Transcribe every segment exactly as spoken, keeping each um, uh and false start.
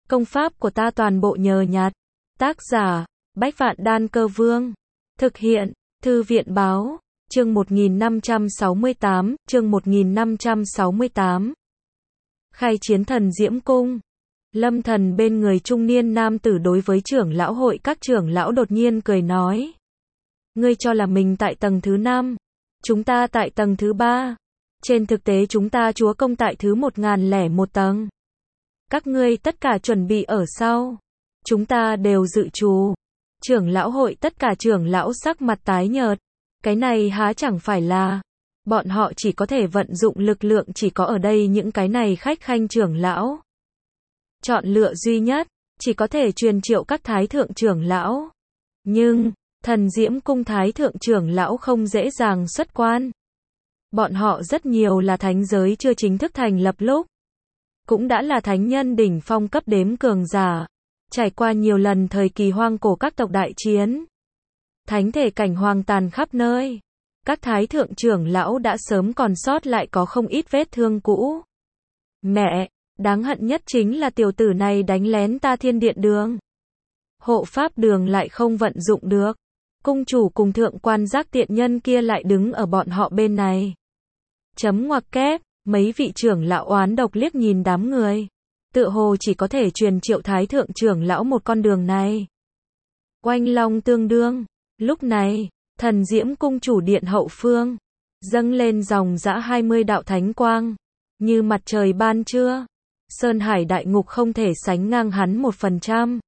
Công pháp của ta toàn bộ nhờ nhặt. Tác giả, Bách Vạn Đan Cơ Vương. Thực hiện, Thư viện báo, chương một nghìn năm trăm sáu mươi tám, chương một nghìn năm trăm sáu mươi tám. Khai chiến Thần Diễm Cung. Lâm Thần bên người trung niên nam tử đối với trưởng lão hội các trưởng lão đột nhiên cười nói. Ngươi cho là mình tại tầng thứ năm, chúng ta tại tầng thứ ba. Trên thực tế chúng ta chúa công tại thứ một nghìn lẻ một tầng. Các ngươi tất cả chuẩn bị ở sau. Chúng ta đều dự trù. Trưởng lão hội tất cả trưởng lão sắc mặt tái nhợt. Cái này há chẳng phải là. Bọn họ chỉ có thể vận dụng lực lượng chỉ có ở đây những cái này khách khanh trưởng lão. Chọn lựa duy nhất, chỉ có thể truyền triệu các thái thượng trưởng lão. Nhưng, Thần Diễm Cung thái thượng trưởng lão không dễ dàng xuất quan. Bọn họ rất nhiều là thánh giới chưa chính thức thành lập lúc. Cũng đã là thánh nhân đỉnh phong cấp đếm cường giả. Trải qua nhiều lần thời kỳ hoang cổ các tộc đại chiến. Thánh thể cảnh hoang tàn khắp nơi. Các thái thượng trưởng lão đã sớm còn sót lại có không ít vết thương cũ. Mẹ, đáng hận nhất chính là tiểu tử này đánh lén ta thiên điện đường. Hộ pháp đường lại không vận dụng được. Cung chủ cùng thượng quan giác tiện nhân kia lại đứng ở bọn họ bên này. Chấm ngoặc kép, mấy vị trưởng lão oán độc liếc nhìn đám người. Tựa hồ chỉ có thể truyền triệu thái thượng trưởng lão một con đường này. Oanh long tương đương. Lúc này, Thần Diễm Cung chủ điện hậu phương. Dâng lên dòng dã hai mươi đạo thánh quang. Như mặt trời ban trưa. Sơn Hải đại ngục không thể sánh ngang hắn một phần trăm.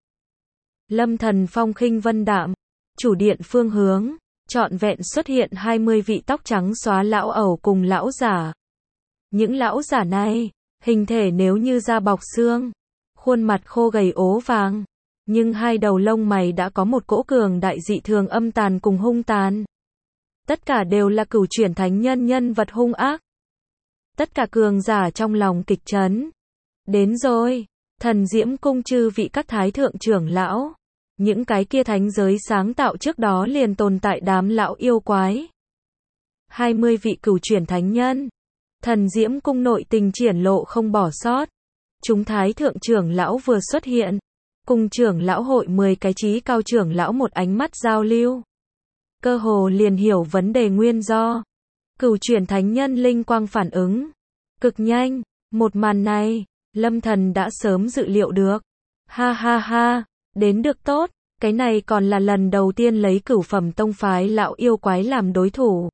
Lâm Thần phong khinh vân đạm. Chủ điện phương hướng. Trọn vẹn xuất hiện hai mươi vị tóc trắng xóa lão ẩu cùng lão giả. Những lão giả này, hình thể nếu như da bọc xương. Khuôn mặt khô gầy ố vàng. Nhưng hai đầu lông mày đã có một cỗ cường đại dị thường âm tàn cùng hung tàn. Tất cả đều là cửu chuyển thánh nhân nhân vật hung ác. Tất cả cường giả trong lòng kịch chấn. Đến rồi, Thần Diễm Cung chư vị các thái thượng trưởng lão. Những cái kia thánh giới sáng tạo trước đó liền tồn tại đám lão yêu quái. hai mươi vị cửu chuyển thánh nhân. Thần Diễm Cung nội tình triển lộ không bỏ sót. Chúng thái thượng trưởng lão vừa xuất hiện. Cùng trưởng lão hội mười cái trí cao trưởng lão một ánh mắt giao lưu. Cơ hồ liền hiểu vấn đề nguyên do. Cửu chuyển thánh nhân linh quang phản ứng. Cực nhanh, một màn này, Lâm Thần đã sớm dự liệu được. Ha ha ha, đến được tốt, cái này còn là lần đầu tiên lấy cửu phẩm tông phái lão yêu quái làm đối thủ.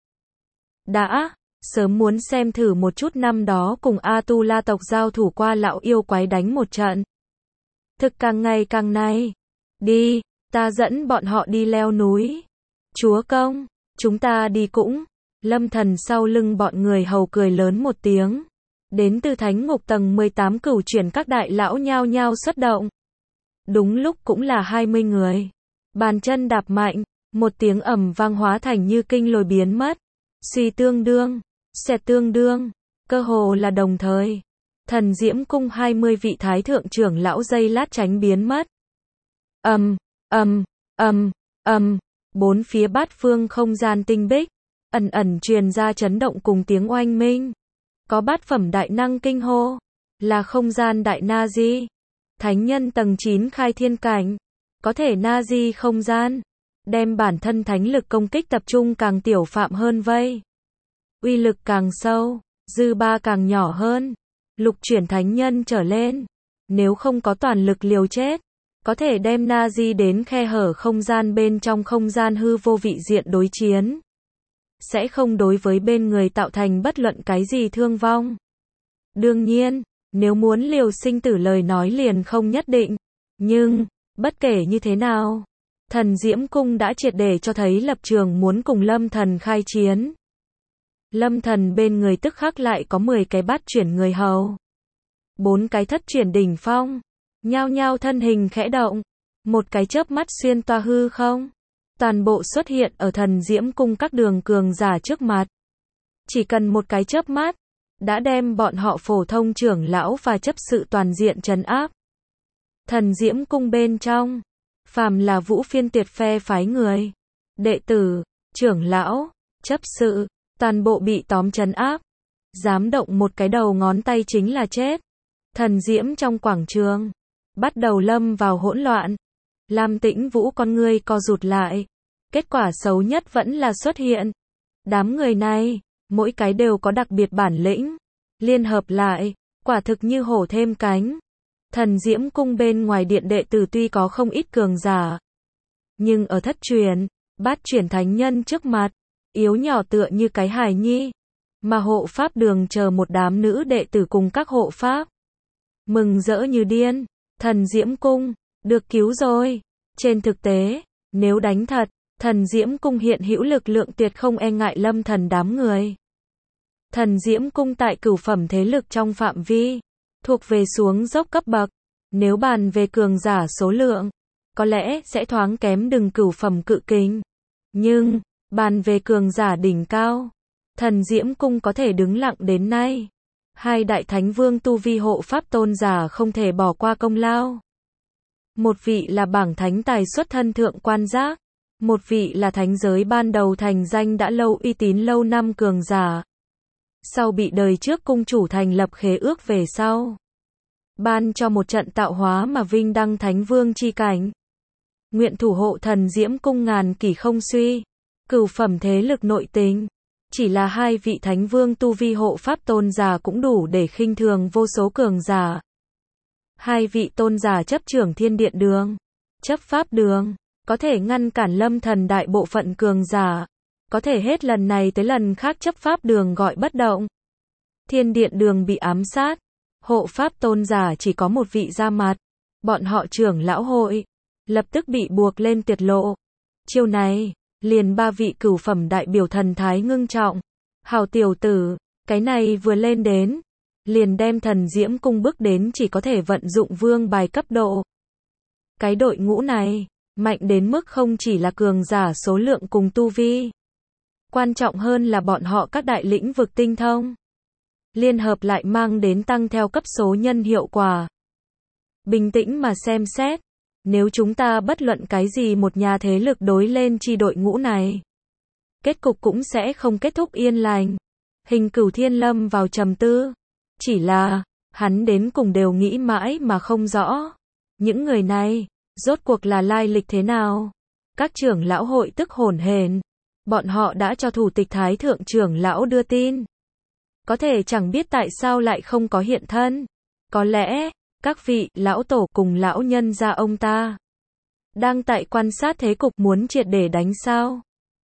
Đã, sớm muốn xem thử một chút năm đó cùng A Tu La tộc giao thủ qua lão yêu quái đánh một trận. Thực càng ngày càng này. Đi, ta dẫn bọn họ đi leo núi. Chúa công, chúng ta đi cũng. Lâm Thần sau lưng bọn người hầu cười lớn một tiếng. Đến từ thánh ngục tầng mười tám cửu chuyển các đại lão nhao nhao xuất động. Đúng lúc cũng là hai mươi người. Bàn chân đạp mạnh, một tiếng ầm vang hóa thành như kinh lôi biến mất. Suy tương đương, xẹt tương đương, cơ hồ là đồng thời. Thần Diễm Cung hai mươi vị thái thượng trưởng lão giây lát tránh biến mất. Ầm, ầm, ầm, ầm, bốn phía bát phương không gian tinh bích, ẩn ẩn truyền ra chấn động cùng tiếng oanh minh. Có bát phẩm đại năng kinh hô, là không gian đại na di. Thánh nhân tầng chín khai thiên cảnh, có thể na di không gian, đem bản thân thánh lực công kích tập trung càng tiểu phạm hơn vây. Uy lực càng sâu, dư ba càng nhỏ hơn. Lục chuyển thánh nhân trở lên, nếu không có toàn lực liều chết, có thể đem na di đến khe hở không gian bên trong không gian hư vô vị diện đối chiến. Sẽ không đối với bên người tạo thành bất luận cái gì thương vong. Đương nhiên, nếu muốn liều sinh tử lời nói liền không nhất định. Nhưng, bất kể như thế nào, Thần Diễm Cung đã triệt để cho thấy lập trường muốn cùng Lâm Thần khai chiến. Lâm Thần bên người tức khắc lại có mười cái bát chuyển người hầu. Bốn cái thất chuyển đỉnh phong. Nhao nhao thân hình khẽ động. Một cái chớp mắt xuyên toa hư không. Toàn bộ xuất hiện ở Thần Diễm Cung các đường cường giả trước mặt. Chỉ cần một cái chớp mắt, đã đem bọn họ phổ thông trưởng lão và chấp sự toàn diện trấn áp. Thần Diễm Cung bên trong, phàm là vũ phiên tuyệt phe phái người, đệ tử, trưởng lão, chấp sự, toàn bộ bị tóm trấn áp. Dám động một cái đầu ngón tay chính là chết. Thần Diễm trong quảng trường, bắt đầu lâm vào hỗn loạn. Lam Tĩnh Vũ con ngươi co rụt lại. Kết quả xấu nhất vẫn là xuất hiện. Đám người này, mỗi cái đều có đặc biệt bản lĩnh. Liên hợp lại, quả thực như hổ thêm cánh. Thần Diễm Cung bên ngoài điện đệ tử tuy có không ít cường giả, nhưng ở thất truyền, bát chuyển thánh nhân trước mặt, yếu nhỏ tựa như cái hài nhi. Mà hộ pháp đường chờ một đám nữ đệ tử cùng các hộ pháp. Mừng rỡ như điên, Thần Diễm Cung, được cứu rồi. Trên thực tế, nếu đánh thật, Thần Diễm Cung hiện hữu lực lượng tuyệt không e ngại Lâm Thần đám người. Thần Diễm Cung tại cửu phẩm thế lực trong phạm vi, thuộc về xuống dốc cấp bậc. Nếu bàn về cường giả số lượng, có lẽ sẽ thoáng kém đừng cửu phẩm cự kình. Nhưng, bàn về cường giả đỉnh cao, Thần Diễm Cung có thể đứng lặng đến nay. Hai đại thánh vương tu vi hộ pháp tôn giả không thể bỏ qua công lao. Một vị là bảng thánh tài xuất thân thượng quan giác, một vị là thánh giới ban đầu thành danh đã lâu uy tín lâu năm cường giả. Sau bị đời trước cung chủ thành lập khế ước về sau, ban cho một trận tạo hóa mà vinh đăng thánh vương chi cảnh. Nguyện thủ hộ Thần Diễm Cung ngàn kỷ không suy. Cửu phẩm thế lực nội tình, chỉ là hai vị thánh vương tu vi hộ pháp tôn giả cũng đủ để khinh thường vô số cường giả. Hai vị tôn giả chấp trưởng thiên điện đường, chấp pháp đường, có thể ngăn cản Lâm Thần đại bộ phận cường giả, có thể hết lần này tới lần khác chấp pháp đường gọi bất động. Thiên điện đường bị ám sát, hộ pháp tôn giả chỉ có một vị ra mặt, bọn họ trưởng lão hội, lập tức bị buộc lên tiệt lộ. Chiêu này, liền ba vị cửu phẩm đại biểu thần thái ngưng trọng. Hào tiểu tử, cái này vừa lên đến, liền đem Thần Diễm Cung bước đến chỉ có thể vận dụng vương bài cấp độ. Cái đội ngũ này, mạnh đến mức không chỉ là cường giả số lượng cùng tu vi. Quan trọng hơn là bọn họ các đại lĩnh vực tinh thông. Liên hợp lại mang đến tăng theo cấp số nhân hiệu quả. Bình tĩnh mà xem xét, nếu chúng ta bất luận cái gì một nhà thế lực đối lên chi đội ngũ này, kết cục cũng sẽ không kết thúc yên lành. Hình Cửu Thiên lâm vào trầm tư. Chỉ là, hắn đến cùng đều nghĩ mãi mà không rõ. Những người này, rốt cuộc là lai lịch thế nào? Các trưởng lão hội tức hổn hển. Bọn họ đã cho thủ tịch thái thượng trưởng lão đưa tin. Có thể chẳng biết tại sao lại không có hiện thân. Có lẽ, các vị lão tổ cùng lão nhân gia ông ta đang tại quan sát thế cục muốn triệt để đánh sao.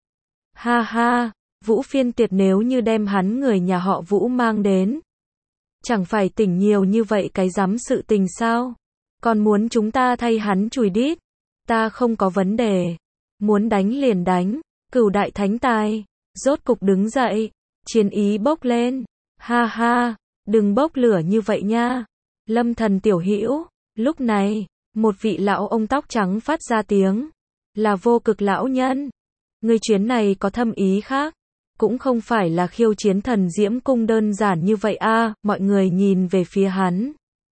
Ha ha, Vũ Phiên Tuyệt nếu như đem hắn người nhà họ Vũ mang đến, chẳng phải tỉnh nhiều như vậy cái rắm sự tình sao? Còn muốn chúng ta thay hắn chùi đít? Ta không có vấn đề. Muốn đánh liền đánh. Cửu đại thánh tài, rốt cục đứng dậy, chiến ý bốc lên. Ha ha, đừng bốc lửa như vậy nha. Lâm Thần tiểu hữu, lúc này, một vị lão ông tóc trắng phát ra tiếng, là Vô Cực lão nhân. Người chuyến này có thâm ý khác, cũng không phải là khiêu chiến Thần Diễm Cung đơn giản như vậy a. À, mọi người nhìn về phía hắn.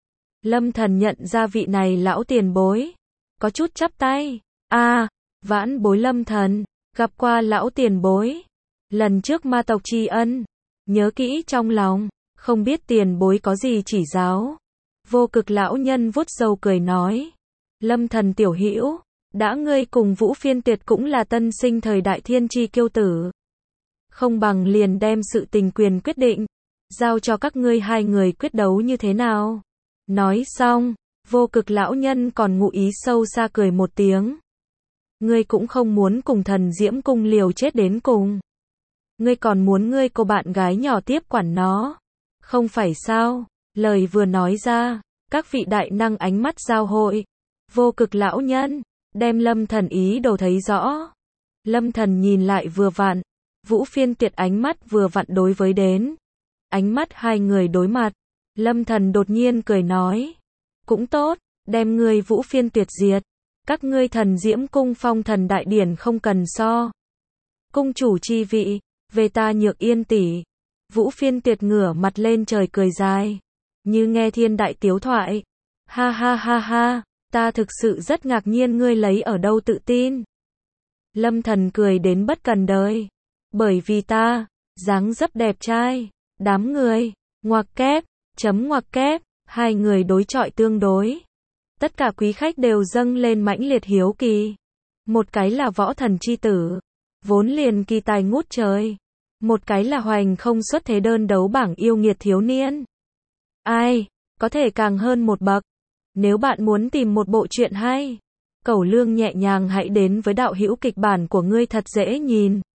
Lâm Thần nhận ra vị này lão tiền bối, có chút chắp tay. A, à, vãn bối Lâm Thần, gặp qua lão tiền bối. Lần trước ma tộc tri ân, nhớ kỹ trong lòng, không biết tiền bối có gì chỉ giáo. Vô Cực lão nhân vuốt râu cười nói. Lâm Thần tiểu hữu, đã ngươi cùng Vũ Phiên Tuyệt cũng là tân sinh thời đại thiên chi kiêu tử. Không bằng liền đem sự tình quyền quyết định, giao cho các ngươi hai người quyết đấu như thế nào. Nói xong, Vô Cực lão nhân còn ngụ ý sâu xa cười một tiếng. Ngươi cũng không muốn cùng Thần Diễm Cung liều chết đến cùng. Ngươi còn muốn ngươi cô bạn gái nhỏ tiếp quản nó. Không phải sao? Lời vừa nói ra, các vị đại năng ánh mắt giao hội. Vô Cực lão nhân, đem Lâm Thần ý đồ thấy rõ. Lâm Thần nhìn lại vừa vặn, Vũ Phiên Tuyệt ánh mắt vừa vặn đối với đến. Ánh mắt hai người đối mặt. Lâm Thần đột nhiên cười nói. Cũng tốt, đem ngươi Vũ Phiên Tuyệt diệt. Các ngươi Thần Diễm Cung phong thần đại điển không cần so. Cung chủ chi vị, về ta Nhược Yên tỷ. Vũ Phiên Tuyệt ngửa mặt lên trời cười dài, như nghe thiên đại tiếu thoại. Ha ha ha ha, ta thực sự rất ngạc nhiên ngươi lấy ở đâu tự tin. Lâm Thần cười đến bất cần đời. Bởi vì ta, dáng dấp đẹp trai. Đám người, ngoặc kép, chấm ngoặc kép, hai người đối chọi tương đối. Tất cả quý khách đều dâng lên mãnh liệt hiếu kỳ. Một cái là võ thần chi tử, vốn liền kỳ tài ngút trời. Một cái là hoành không xuất thế đơn đấu bảng yêu nghiệt thiếu niên. Ai, có thể càng hơn một bậc. Nếu bạn muốn tìm một bộ truyện hay, cẩu lương nhẹ nhàng hãy đến với đạo hữu kịch bản của ngươi thật dễ nhìn.